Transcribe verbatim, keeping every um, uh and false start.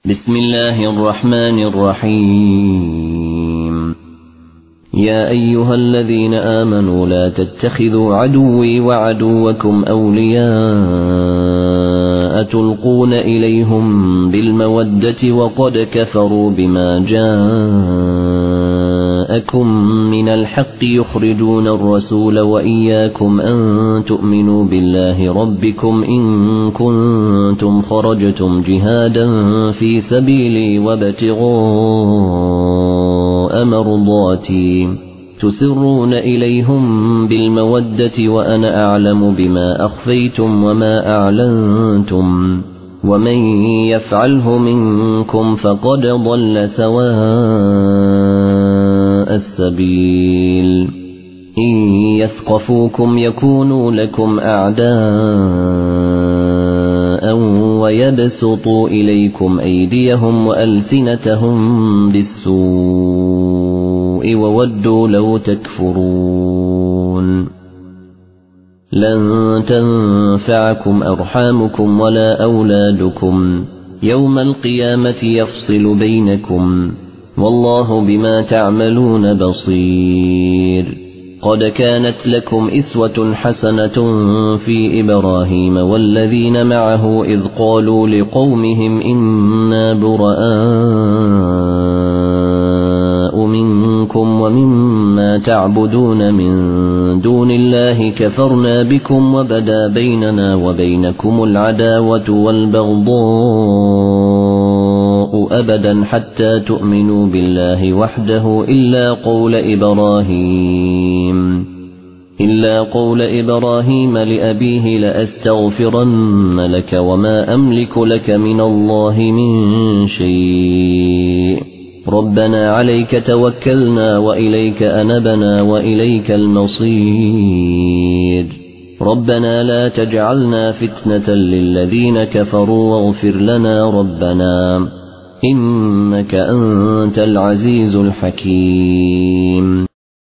بسم الله الرحمن الرحيم يا أيها الذين آمنوا لا تتخذوا عدوي وعدوكم أولياء تلقون إليهم بالمودة وقد كفروا بما جاءكم من الحق يخرجون الرسول وإياكم أن تؤمنوا بالله ربكم إن كنتم خرجتم جهادا في سبيلي وابتغاء مرضاتي تسرون إليهم بالمودة وأنا أعلم بما أخفيتم وما أعلنتم ومن يفعله منكم فقد ضل سواء السبيل إن يثقفوكم يكونوا لكم أعداء ويبسطوا إليكم أيديهم وألسنتهم بالسوء وودوا لو تكفرون لن تنفعكم أرحامكم ولا أولادكم يوم القيامة يفصل بينكم والله بما تعملون بصير قد كانت لكم إسوة حسنة في إبراهيم والذين معه إذ قالوا لقومهم إنا براء منكم ومما تعبدون من دون الله كفرنا بكم وبدا بيننا وبينكم العداوة والبغضاء أبدا حتى تؤمنوا بالله وحده إلا قول إبراهيم إلا قول إبراهيم لأبيه لأستغفرن لك وما أملك لك من الله من شيء ربنا عليك توكلنا وإليك أنبنا وإليك المصير ربنا لا تجعلنا فتنة للذين كفروا واغفر لنا ربنا إنك أنت العزيز الحكيم